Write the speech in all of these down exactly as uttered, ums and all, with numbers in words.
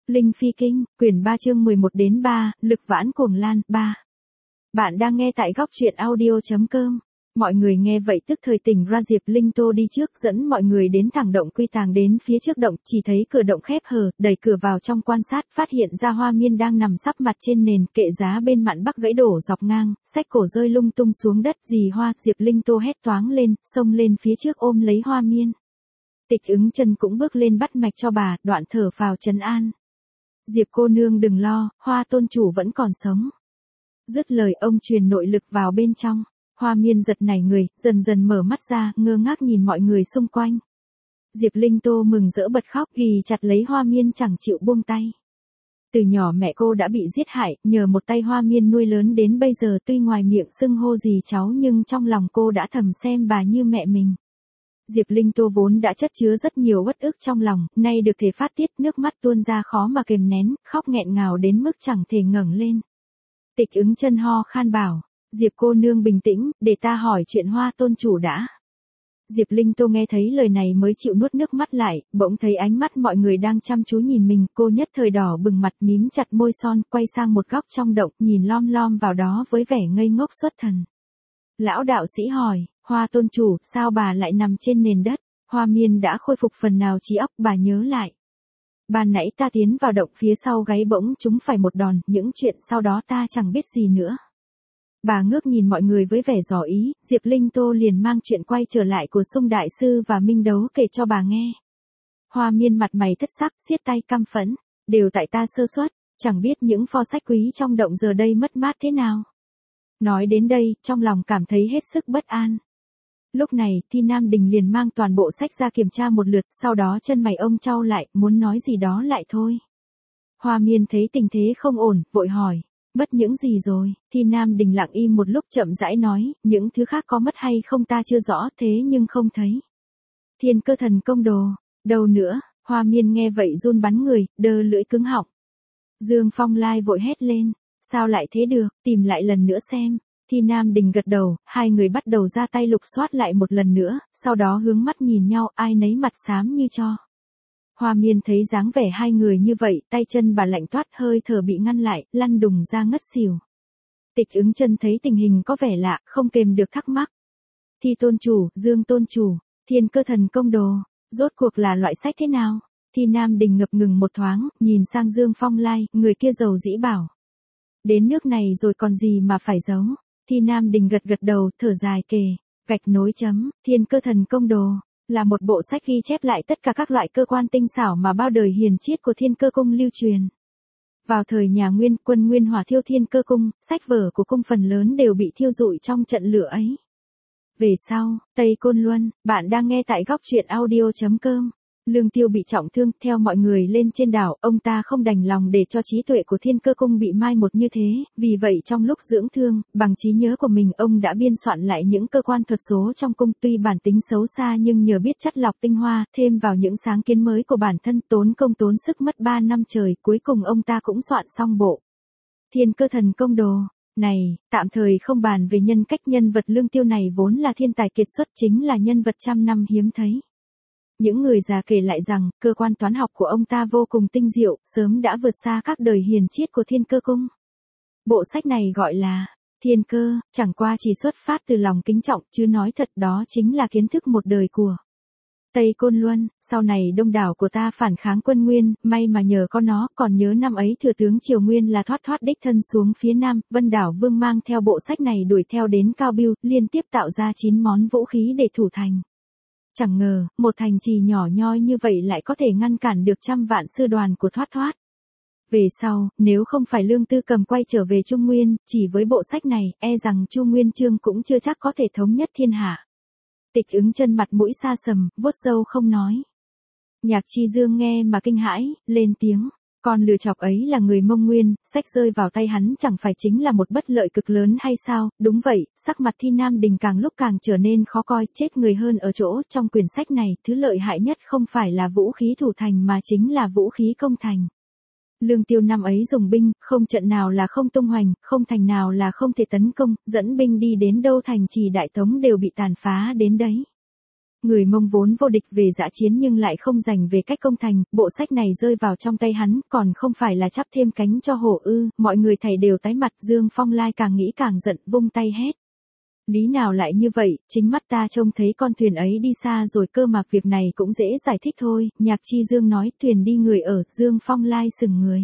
Linh Phi Kinh, quyển ba chương mười một đến ba, Lực Vãn Cuồng Lan, ba. Bạn đang nghe tại góc truyện audio.com. Mọi người nghe vậy tức thời tỉnh ra. Diệp Linh Tô đi trước dẫn mọi người đến thẳng động Quy Tàng. Đến phía trước động, chỉ thấy cửa động khép hờ, đẩy cửa vào trong quan sát, phát hiện ra Hoa Miên đang nằm sắp mặt trên nền, kệ giá bên mạn bắc gãy đổ dọc ngang, sách cổ rơi lung tung xuống đất. Dì Hoa, Diệp Linh Tô hét toáng lên, xông lên phía trước ôm lấy Hoa Miên. Tịch Ứng Chân cũng bước lên bắt mạch cho bà, đoạn thở phào trấn an. Diệp cô nương đừng lo, Hoa tôn chủ vẫn còn sống. Dứt lời ông truyền nội lực vào bên trong. Hoa Miên giật nảy người, dần dần mở mắt ra, ngơ ngác nhìn mọi người xung quanh. Diệp Linh Tô mừng rỡ bật khóc, ghì chặt lấy Hoa Miên chẳng chịu buông tay. Từ nhỏ mẹ cô đã bị giết hại, nhờ một tay Hoa Miên nuôi lớn đến bây giờ. Tuy ngoài miệng xưng hô gì cháu nhưng trong lòng cô đã thầm xem bà như mẹ mình. Diệp Linh Tô vốn đã chất chứa rất nhiều uất ức trong lòng, nay được thể phát tiết, nước mắt tuôn ra khó mà kềm nén, khóc nghẹn ngào đến mức chẳng thể ngẩng lên. Tịch Ứng Chân ho khan bảo, Diệp cô nương bình tĩnh, để ta hỏi chuyện Hoa tôn chủ đã. Diệp Linh Tô nghe thấy lời này mới chịu nuốt nước mắt lại, bỗng thấy ánh mắt mọi người đang chăm chú nhìn mình, cô nhất thời đỏ bừng mặt, mím chặt môi son, quay sang một góc trong động, nhìn lom lom vào đó với vẻ ngây ngốc xuất thần. Lão đạo sĩ hỏi, Hoa tôn chủ, sao bà lại nằm trên nền đất? Hoa Miên đã khôi phục phần nào trí óc, bà nhớ lại. Ban nãy ta tiến vào động phía sau gáy bỗng chúng phải một đòn, những chuyện sau đó ta chẳng biết gì nữa. Bà ngước nhìn mọi người với vẻ dò ý, Diệp Linh Tô liền mang chuyện quay trở lại của Sung Đại Sư và Minh Đấu kể cho bà nghe. Hoa Miên mặt mày thất sắc, siết tay căm phẫn, đều tại ta sơ suất, chẳng biết những pho sách quý trong động giờ đây mất mát thế nào. Nói đến đây, trong lòng cảm thấy hết sức bất an. Lúc này, Thi Nam Đình liền mang toàn bộ sách ra kiểm tra một lượt, sau đó chân mày ông chau lại, muốn nói gì đó lại thôi. Hoa Miên thấy tình thế không ổn, vội hỏi, mất những gì rồi? Thi Nam Đình lặng im một lúc chậm rãi nói, những thứ khác có mất hay không ta chưa rõ, thế nhưng không thấy. Thiên Cơ Thần Công đồ, đâu nữa? Hoa Miên nghe vậy run bắn người, đơ lưỡi cứng họng. Dương Phong Lai vội hét lên, sao lại thế được, tìm lại lần nữa xem. Thi Nam Đình gật đầu, hai người bắt đầu ra tay lục soát lại một lần nữa, sau đó hướng mắt nhìn nhau, ai nấy mặt xám như tro. Hoa Miên thấy dáng vẻ hai người như vậy, tay chân bà lạnh toát, hơi thở bị ngăn lại, lăn đùng ra ngất xỉu. Tịch Ứng Chân thấy tình hình có vẻ lạ, không kềm được thắc mắc. Thi tôn chủ, Dương tôn chủ, Thiên Cơ Thần Công đồ, rốt cuộc là loại sách thế nào? Thi Nam Đình ngập ngừng một thoáng, nhìn sang Dương Phong Lai, người kia dầu dĩ bảo. Đến nước này rồi còn gì mà phải giấu. Thi Nam Đình gật gật đầu, thở dài kể, gạch nối chấm, Thiên Cơ Thần Công đồ, là một bộ sách ghi chép lại tất cả các loại cơ quan tinh xảo mà bao đời hiền triết của Thiên Cơ Cung lưu truyền. Vào thời nhà Nguyên, quân Nguyên hỏa thiêu Thiên Cơ Cung, sách vở của cung phần lớn đều bị thiêu rụi trong trận lửa ấy. Về sau, Tây Côn Luân, bạn đang nghe tại góc truyện audio.com. Lương Tiêu bị trọng thương, theo mọi người lên trên đảo, ông ta không đành lòng để cho trí tuệ của Thiên Cơ Cung bị mai một như thế, vì vậy trong lúc dưỡng thương, bằng trí nhớ của mình ông đã biên soạn lại những cơ quan thuật số trong cung, tuy bản tính xấu xa nhưng nhờ biết chắt lọc tinh hoa, thêm vào những sáng kiến mới của bản thân, tốn công tốn sức mất ba năm trời, cuối cùng ông ta cũng soạn xong bộ Thiên Cơ Thần Công đồ. Này, tạm thời không bàn về nhân cách nhân vật Lương Tiêu này vốn là thiên tài kiệt xuất, chính là nhân vật trăm năm hiếm thấy. Những người già kể lại rằng, cơ quan toán học của ông ta vô cùng tinh diệu, sớm đã vượt xa các đời hiền triết của Thiên Cơ Cung. Bộ sách này gọi là Thiên Cơ, chẳng qua chỉ xuất phát từ lòng kính trọng, chứ nói thật đó chính là kiến thức một đời của Tây Côn Luân. Sau này đông đảo của ta phản kháng quân Nguyên, may mà nhờ có nó, còn nhớ năm ấy thừa tướng Triều Nguyên là thoát thoát đích thân xuống phía Nam, Vân Đảo Vương mang theo bộ sách này đuổi theo đến Cao Biêu, liên tiếp tạo ra chín món vũ khí để thủ thành. Chẳng ngờ, một thành trì nhỏ nhoi như vậy lại có thể ngăn cản được trăm vạn sư đoàn của thoát thoát. Về sau, nếu không phải Lương Tư Cầm quay trở về Trung Nguyên, chỉ với bộ sách này, e rằng Chu Nguyên Chương cũng chưa chắc có thể thống nhất thiên hạ. Tịch Ứng Chân mặt mũi xa sầm, vuốt râu không nói. Nhạc Chi Dương nghe mà kinh hãi, lên tiếng. Con lừa chọc ấy là người Mông Nguyên, sách rơi vào tay hắn chẳng phải chính là một bất lợi cực lớn hay sao? Đúng vậy, sắc mặt Thi Nam Đình càng lúc càng trở nên khó coi, chết người hơn ở chỗ, trong quyển sách này, thứ lợi hại nhất không phải là vũ khí thủ thành mà chính là vũ khí công thành. Lương Tiêu năm ấy dùng binh, không trận nào là không tung hoành, không thành nào là không thể tấn công, dẫn binh đi đến đâu thành trì Đại Tống đều bị tàn phá đến đấy. Người Mông vốn vô địch về dã chiến nhưng lại không dành về cách công thành, bộ sách này rơi vào trong tay hắn, còn không phải là chắp thêm cánh cho hổ ư, mọi người thầy đều tái mặt. Dương Phong Lai càng nghĩ càng giận, vung tay hét. Lý nào lại như vậy, chính mắt ta trông thấy con thuyền ấy đi xa rồi cơ mà, việc này cũng dễ giải thích thôi. Nhạc Chi Dương nói, thuyền đi người ở. Dương Phong Lai sừng người.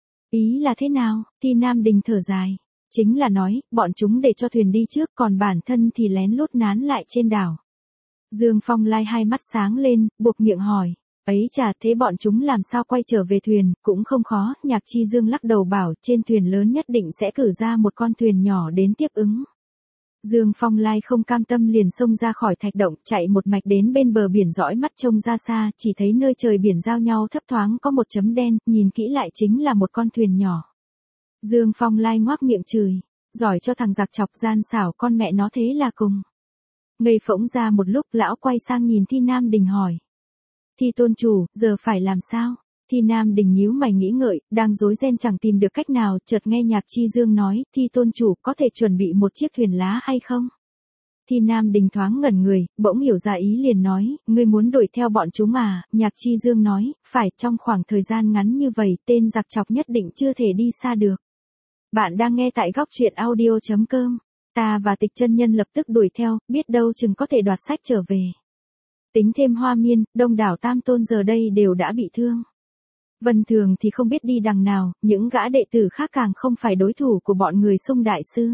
Ý là thế nào? Thi Nam Đình thở dài. Chính là nói, bọn chúng để cho thuyền đi trước, còn bản thân thì lén lút nán lại trên đảo. Dương Phong Lai hai mắt sáng lên, buộc miệng hỏi. Ấy chà, thế bọn chúng làm sao quay trở về thuyền? Cũng không khó. Nhạc Chi Dương lắc đầu bảo, trên thuyền lớn nhất định sẽ cử ra một con thuyền nhỏ đến tiếp ứng. Dương Phong Lai không cam tâm liền xông ra khỏi thạch động, chạy một mạch đến bên bờ biển, dõi mắt trông ra xa, chỉ thấy nơi trời biển giao nhau thấp thoáng có một chấm đen, nhìn kỹ lại chính là một con thuyền nhỏ. Dương Phong Lai ngoác miệng chửi, giỏi cho thằng giặc chọc gian xảo, con mẹ nó thế là cùng. Ngây phỗng ra một lúc, lão quay sang nhìn Thi Nam Đình hỏi. Thi tôn chủ, giờ phải làm sao? Thi Nam Đình nhíu mày nghĩ ngợi, đang rối ren chẳng tìm được cách nào, chợt nghe Nhạc Chi Dương nói, Thi tôn chủ có thể chuẩn bị một chiếc thuyền lá hay không? Thi Nam Đình thoáng ngẩn người, bỗng hiểu ra ý liền nói, ngươi muốn đuổi theo bọn chúng à? Nhạc Chi Dương nói, phải, trong khoảng thời gian ngắn như vậy, tên giặc chọc nhất định chưa thể đi xa được. Bạn đang nghe tại góc truyện audio chấm com. Ta và Tịch chân nhân lập tức đuổi theo, biết đâu chừng có thể đoạt sách trở về. Tính thêm Hoa Miên, đông đảo Tam Tôn giờ đây đều đã bị thương. Vân Thường thì không biết đi đằng nào, những gã đệ tử khác càng không phải đối thủ của bọn người Sung đại sư.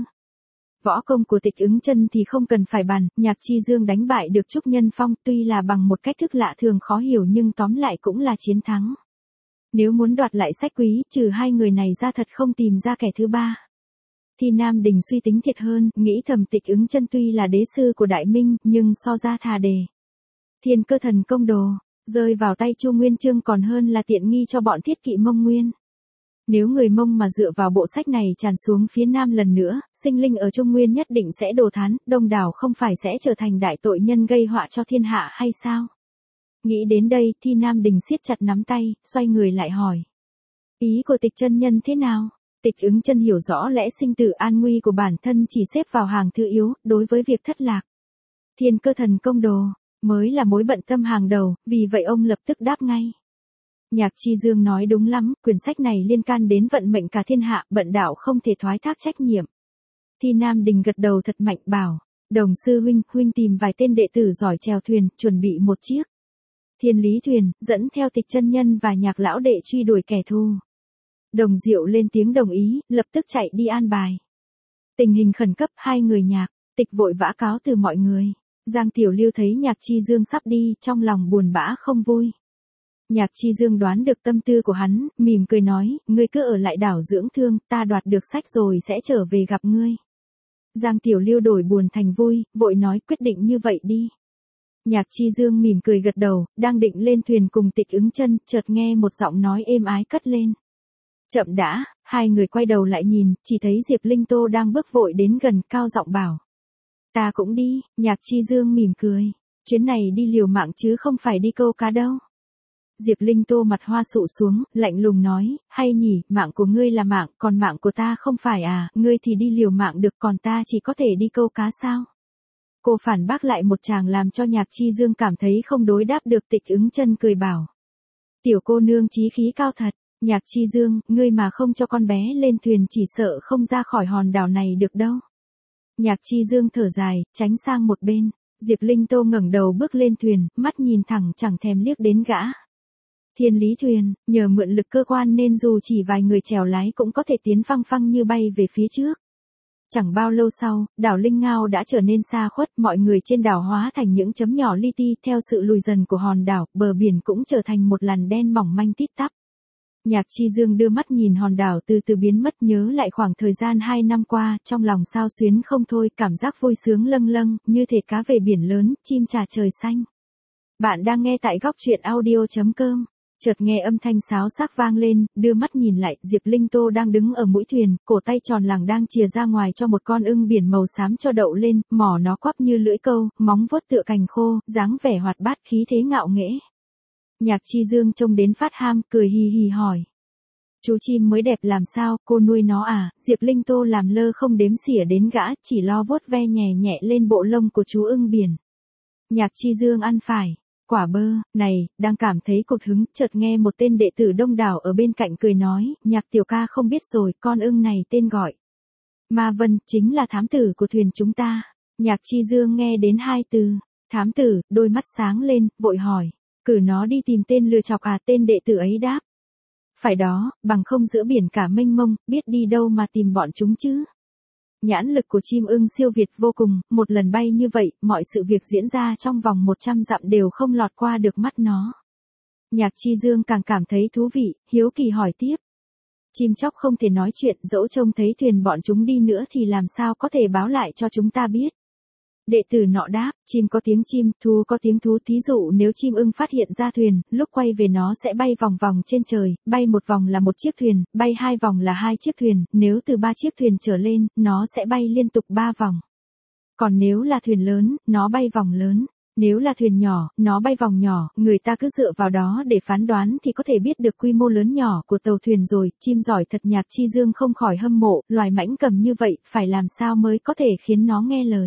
Võ công của Tịch Ứng Chân thì không cần phải bàn, Nhạc Chi Dương đánh bại được Trúc Nhân Phong, tuy là bằng một cách thức lạ thường khó hiểu nhưng tóm lại cũng là chiến thắng. Nếu muốn đoạt lại sách quý, trừ hai người này ra thật không tìm ra kẻ thứ ba. Thi Nam Đình suy tính thiệt hơn, nghĩ thầm Tịch Ứng Chân tuy là đế sư của Đại Minh, nhưng so ra thà đề Thiên Cơ Thần Công đồ, rơi vào tay Chu Nguyên Chương còn hơn là tiện nghi cho bọn thiết kỵ Mông Nguyên. Nếu người Mông mà dựa vào bộ sách này tràn xuống phía Nam lần nữa, sinh linh ở Trung Nguyên nhất định sẽ đồ thán, đông đảo không phải sẽ trở thành đại tội nhân gây họa cho thiên hạ hay sao? Nghĩ đến đây, Thi Nam Đình siết chặt nắm tay, xoay người lại hỏi. Ý của Tịch chân nhân thế nào? Tịch Ứng Chân hiểu rõ lẽ sinh tử an nguy của bản thân chỉ xếp vào hàng thứ yếu, đối với việc thất lạc. Thiên Cơ Thần Công đồ mới là mối bận tâm hàng đầu, vì vậy ông lập tức đáp ngay. Nhạc Chi Dương nói đúng lắm, quyển sách này liên can đến vận mệnh cả thiên hạ, bận đạo không thể thoái thác trách nhiệm. Thi Nam Đình gật đầu thật mạnh bảo, Đồng sư huynh, huynh tìm vài tên đệ tử giỏi chèo thuyền, chuẩn bị một chiếc Thiên Lý thuyền, dẫn theo Tịch chân nhân và Nhạc lão đệ truy đuổi kẻ thù. Đồng Diệu lên tiếng đồng ý, lập tức chạy đi an bài. Tình hình khẩn cấp, hai người Nhạc, Tịch vội vã cáo từ mọi người. Giang Tiểu Lưu thấy Nhạc Chi Dương sắp đi, trong lòng buồn bã không vui. Nhạc Chi Dương đoán được tâm tư của hắn, mỉm cười nói, ngươi cứ ở lại đảo dưỡng thương, ta đoạt được sách rồi sẽ trở về gặp ngươi. Giang Tiểu Lưu đổi buồn thành vui, vội nói quyết định như vậy đi. Nhạc Chi Dương mỉm cười gật đầu, đang định lên thuyền cùng Tịch Ứng Chân, chợt nghe một giọng nói êm ái cất lên. Chậm đã, hai người quay đầu lại nhìn, chỉ thấy Diệp Linh Tô đang bước vội đến gần, cao giọng bảo. Ta cũng đi. Nhạc Chi Dương mỉm cười. Chuyến này đi liều mạng chứ không phải đi câu cá đâu. Diệp Linh Tô mặt hoa sụ xuống, lạnh lùng nói, hay nhỉ, mạng của ngươi là mạng, còn mạng của ta không phải à, ngươi thì đi liều mạng được còn ta chỉ có thể đi câu cá sao? Cô phản bác lại một tràng làm cho Nhạc Chi Dương cảm thấy không đối đáp được. Tịch Ứng Chân cười bảo. Tiểu cô nương chí khí cao thật. Nhạc Chi Dương, ngươi mà không cho con bé lên thuyền chỉ sợ không ra khỏi hòn đảo này được đâu. Nhạc Chi Dương thở dài, tránh sang một bên. Diệp Linh Tô ngẩng đầu bước lên thuyền, mắt nhìn thẳng chẳng thèm liếc đến gã. Thiên Lý thuyền, nhờ mượn lực cơ quan nên dù chỉ vài người chèo lái cũng có thể tiến phăng phăng như bay về phía trước. Chẳng bao lâu sau, đảo Linh Ngao đã trở nên xa khuất, mọi người trên đảo hóa thành những chấm nhỏ li ti, theo sự lùi dần của hòn đảo, bờ biển cũng trở thành một làn đen mỏng manh tít tắp. Nhạc Chi Dương đưa mắt nhìn hòn đảo từ từ biến mất, nhớ lại khoảng thời gian hai năm qua, trong lòng xao xuyến không thôi, cảm giác vui sướng lâng lâng, như thể cá về biển lớn, chim trả trời xanh. Bạn đang nghe tại góc truyện audio chấm com. Chợt nghe âm thanh sáo xác vang lên, đưa mắt nhìn lại, Diệp Linh Tô đang đứng ở mũi thuyền, cổ tay tròn lẳng đang chìa ra ngoài cho một con ưng biển màu xám cho đậu lên, mỏ nó quắp như lưỡi câu, móng vuốt tựa cành khô, dáng vẻ hoạt bát khí thế ngạo nghễ. Nhạc Chi Dương trông đến phát ham, cười hì hì hỏi. Chú chim mới đẹp làm sao, cô nuôi nó à? Diệp Linh Tô làm lơ không đếm xỉa đến gã, chỉ lo vuốt ve nhẹ nhẹ lên bộ lông của chú ưng biển. Nhạc Chi Dương ăn phải quả bơ, này, đang cảm thấy cột hứng, chợt nghe một tên đệ tử đông đảo ở bên cạnh cười nói, Nhạc tiểu ca không biết rồi, con ưng này tên gọi Ma Vân, chính là thám tử của thuyền chúng ta. Nhạc Chi Dương nghe đến hai từ, thám tử, đôi mắt sáng lên, vội hỏi, cử nó đi tìm tên lừa chọc à? Tên đệ tử ấy đáp, phải đó, bằng không giữa biển cả mênh mông, biết đi đâu mà tìm bọn chúng chứ. Nhãn lực của chim ưng siêu việt vô cùng, một lần bay như vậy, mọi sự việc diễn ra trong vòng một trăm dặm đều không lọt qua được mắt nó. Nhạc Chi Dương càng cảm thấy thú vị, hiếu kỳ hỏi tiếp. Chim chóc không thể nói chuyện, dẫu trông thấy thuyền bọn chúng đi nữa thì làm sao có thể báo lại cho chúng ta biết. Đệ tử nọ đáp, chim có tiếng chim, thú có tiếng thú. Thí dụ nếu chim ưng phát hiện ra thuyền, lúc quay về nó sẽ bay vòng vòng trên trời, bay một vòng là một chiếc thuyền, bay hai vòng là hai chiếc thuyền, nếu từ ba chiếc thuyền trở lên, nó sẽ bay liên tục ba vòng. Còn nếu là thuyền lớn, nó bay vòng lớn. Nếu là thuyền nhỏ, nó bay vòng nhỏ, người ta cứ dựa vào đó để phán đoán thì có thể biết được quy mô lớn nhỏ của tàu thuyền rồi. Chim giỏi thật. Nhạc Chi Dương không khỏi hâm mộ, loài mãnh cầm như vậy, phải làm sao mới có thể khiến nó nghe lời.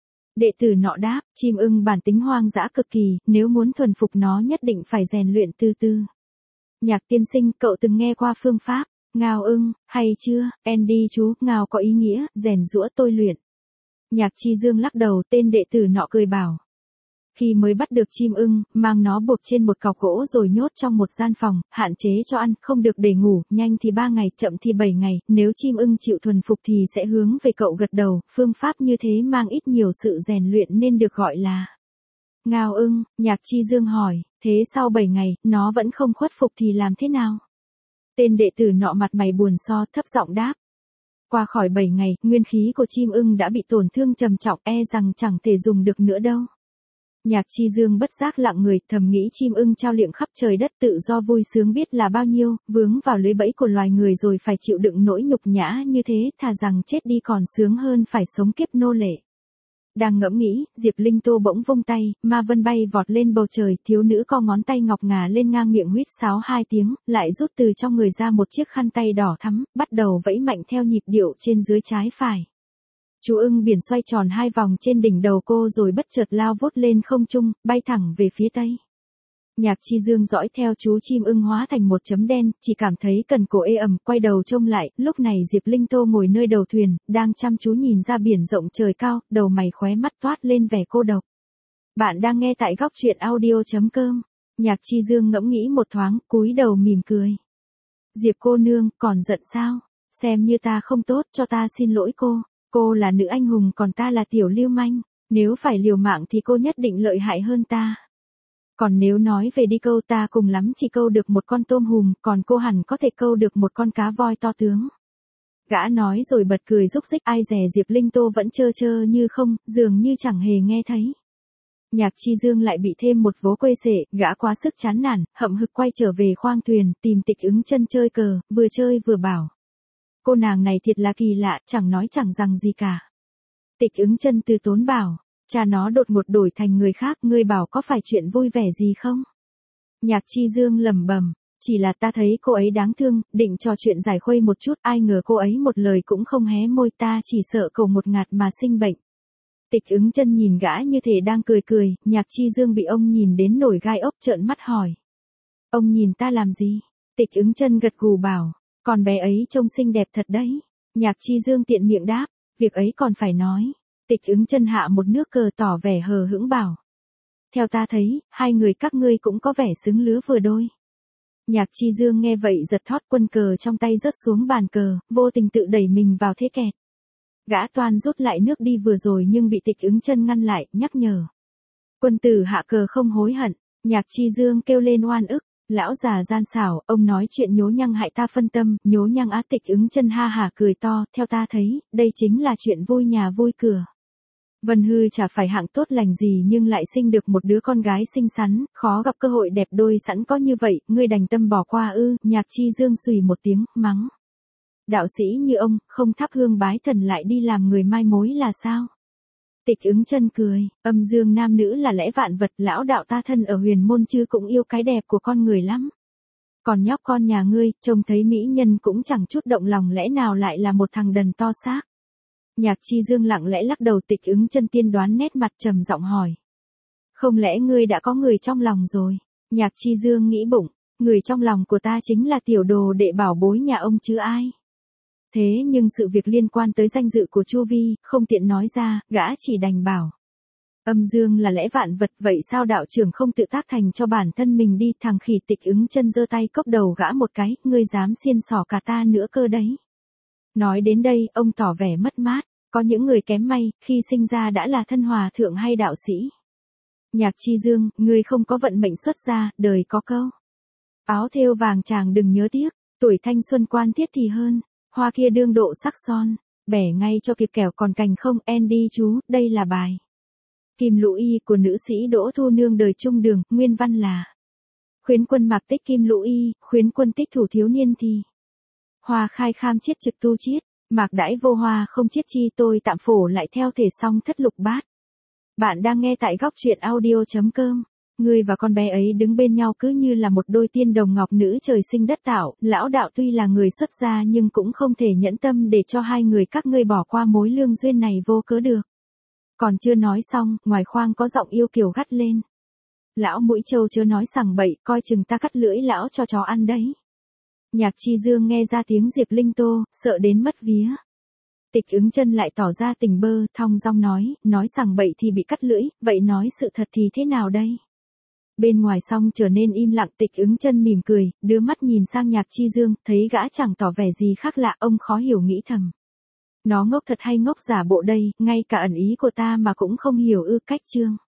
Đệ tử nọ đáp, chim ưng bản tính hoang dã cực kỳ, nếu muốn thuần phục nó nhất định phải rèn luyện từ từ. Nhạc tiên sinh, cậu từng nghe qua phương pháp ngao ưng, hay chưa? Andy chú, ngao có ý nghĩa, rèn giũa tôi luyện. Nhạc Chi Dương lắc đầu. Tên đệ tử nọ cười bảo, khi mới bắt được chim ưng, mang nó buộc trên một cọc gỗ rồi nhốt trong một gian phòng, hạn chế cho ăn, không được để ngủ, nhanh thì ba ngày, chậm thì bảy ngày, nếu chim ưng chịu thuần phục thì sẽ hướng về cậu gật đầu. Phương pháp như thế mang ít nhiều sự rèn luyện nên được gọi là ngao ưng. Nhạc Chi Dương hỏi, thế sau bảy ngày, nó vẫn không khuất phục thì làm thế nào? Tên đệ tử nọ mặt mày buồn so, thấp giọng đáp, qua khỏi bảy ngày, nguyên khí của chim ưng đã bị tổn thương trầm trọng, e rằng chẳng thể dùng được nữa đâu. Nhạc Chi Dương bất giác lặng người, thầm nghĩ chim ưng trao liệng khắp trời đất tự do vui sướng biết là bao nhiêu, vướng vào lưới bẫy của loài người rồi phải chịu đựng nỗi nhục nhã như thế, thà rằng chết đi còn sướng hơn phải sống kiếp nô lệ. Đang ngẫm nghĩ, Diệp Linh Tô bỗng vung tay, Ma Vân bay vọt lên bầu trời, thiếu nữ co ngón tay ngọc ngà lên ngang miệng huýt sáo hai tiếng, lại rút từ trong người ra một chiếc khăn tay đỏ thắm, bắt đầu vẫy mạnh theo nhịp điệu trên dưới trái phải. Chú ưng biển xoay tròn hai vòng trên đỉnh đầu cô rồi bất chợt lao vút lên không trung, bay thẳng về phía tây. Nhạc Chi Dương dõi theo chú chim ưng hóa thành một chấm đen, chỉ cảm thấy cần cổ ê ẩm, quay đầu trông lại, lúc này Diệp Linh Tô ngồi nơi đầu thuyền, đang chăm chú nhìn ra biển rộng trời cao, đầu mày khóe mắt toát lên vẻ cô độc. Bạn đang nghe tại góc truyện audio chấm com. Nhạc Chi Dương ngẫm nghĩ một thoáng, cúi đầu mỉm cười. Diệp cô nương, còn giận sao? Xem như ta không tốt, cho ta xin lỗi cô. Cô là nữ anh hùng còn ta là tiểu lưu manh, nếu phải liều mạng thì cô nhất định lợi hại hơn ta. Còn nếu nói về đi câu, ta cùng lắm chỉ câu được một con tôm hùm, còn cô hẳn có thể câu được một con cá voi to tướng. Gã nói rồi bật cười rúc rích, ai dè Diệp Linh Tô vẫn trơ trơ như không, dường như chẳng hề nghe thấy. Nhạc Chi Dương lại bị thêm một vố quê sể, gã quá sức chán nản, hậm hực quay trở về khoang thuyền, tìm Tịch Ứng Chân chơi cờ, vừa chơi vừa bảo. Cô nàng này thiệt là kỳ lạ, chẳng nói chẳng rằng gì cả. Tịch Ứng Chân từ tốn bảo, cha nó đột ngột đổi thành người khác, ngươi bảo có phải chuyện vui vẻ gì không? Nhạc Chi Dương lẩm bẩm, chỉ là ta thấy cô ấy đáng thương, định trò chuyện giải khuây một chút, ai ngờ cô ấy một lời cũng không hé môi, ta chỉ sợ cậu một ngạt mà sinh bệnh. Tịch Ứng Chân nhìn gã như thể đang cười cười, Nhạc Chi Dương bị ông nhìn đến nổi gai ốc, trợn mắt hỏi. Ông nhìn ta làm gì? Tịch Ứng Chân gật gù bảo, con bé ấy trông xinh đẹp thật đấy. Nhạc Chi Dương tiện miệng đáp, việc ấy còn phải nói. Tịch Ứng Chân hạ một nước cờ tỏ vẻ hờ hững bảo. Theo ta thấy, hai người các ngươi cũng có vẻ xứng lứa vừa đôi. Nhạc Chi Dương nghe vậy giật thót quân cờ trong tay rớt xuống bàn cờ, vô tình tự đẩy mình vào thế kẹt. Gã toan rút lại nước đi vừa rồi nhưng bị Tịch Ứng Chân ngăn lại, nhắc nhở. Quân tử hạ cờ không hối hận. Nhạc Chi Dương kêu lên oan ức. Lão già gian xảo, ông nói chuyện nhố nhăng hại ta phân tâm, nhố nhăng á. Tịch Ứng Chân ha hả cười to, theo ta thấy, đây chính là chuyện vui nhà vui cửa. Vân Hư chả phải hạng tốt lành gì nhưng lại sinh được một đứa con gái xinh xắn, khó gặp cơ hội đẹp đôi sẵn có như vậy, ngươi đành tâm bỏ qua ư? Nhạc Chi Dương xùy một tiếng, mắng. Đạo sĩ như ông, không thắp hương bái thần lại đi làm người mai mối là sao? Tịch Ứng Chân cười, âm dương nam nữ là lẽ vạn vật, lão đạo ta thân ở huyền môn chứ cũng yêu cái đẹp của con người lắm. Còn nhóc con nhà ngươi, trông thấy mỹ nhân cũng chẳng chút động lòng, lẽ nào lại là một thằng đần to xác? Nhạc Chi Dương lặng lẽ lắc đầu. Tịch Ứng Chân tiên đoán nét mặt trầm giọng hỏi. Không lẽ ngươi đã có người trong lòng rồi? Nhạc Chi Dương nghĩ bụng, người trong lòng của ta chính là tiểu đồ đệ bảo bối nhà ông chứ ai. Thế nhưng sự việc liên quan tới danh dự của Chu Vi, không tiện nói ra, gã chỉ đành bảo. Âm dương là lẽ vạn vật, vậy sao đạo trưởng không tự tác thành cho bản thân mình đi? Thằng khỉ Tịch Ứng Chân giơ tay cốc đầu gã một cái, ngươi dám xiên xỏ cả ta nữa cơ đấy. Nói đến đây, ông tỏ vẻ mất mát, có những người kém may, khi sinh ra đã là thân hòa thượng hay đạo sĩ. Nhạc Chi Dương, ngươi không có vận mệnh xuất gia, đời có câu. Áo thêu vàng chàng đừng nhớ tiếc, tuổi thanh xuân quan thiết thì hơn, hoa kia đương độ sắc son, bẻ ngay cho kịp kẻo còn cành không. En đi chú, đây là bài Kim Lũ Y của nữ sĩ Đỗ Thu Nương đời Trung Đường, nguyên văn là khuyến quân mạc tích Kim Lũ Y, khuyến quân tích thủ thiếu niên thì hoa khai kham chiết trực tu chiết, mạc đãi vô hoa không chiết chi, tôi tạm phổ lại theo thể song thất lục bát. Bạn đang nghe tại góc truyện audio.com. Người và con bé ấy đứng bên nhau cứ như là một đôi tiên đồng ngọc nữ trời sinh đất tạo, lão đạo tuy là người xuất gia nhưng cũng không thể nhẫn tâm để cho hai người các ngươi bỏ qua mối lương duyên này vô cớ được. Còn chưa nói xong, ngoài khoang có giọng yêu kiều gắt lên. Lão mũi trâu chớ nói sằng bậy, coi chừng ta cắt lưỡi lão cho chó ăn đấy. Nhạc Chi Dương nghe ra tiếng Diệp Linh Tô, sợ đến mất vía. Tịch Ứng Chân lại tỏ ra tình bơ, thong dong nói, nói sằng bậy thì bị cắt lưỡi, vậy nói sự thật thì thế nào đây? Bên ngoài xong trở nên im lặng. Tịch Ứng Chân mỉm cười, đưa mắt nhìn sang Nhạc Chi Dương, thấy gã chẳng tỏ vẻ gì khác lạ, ông khó hiểu nghĩ thầm. Nó ngốc thật hay ngốc giả bộ đây, ngay cả ẩn ý của ta mà cũng không hiểu ư? Cách chương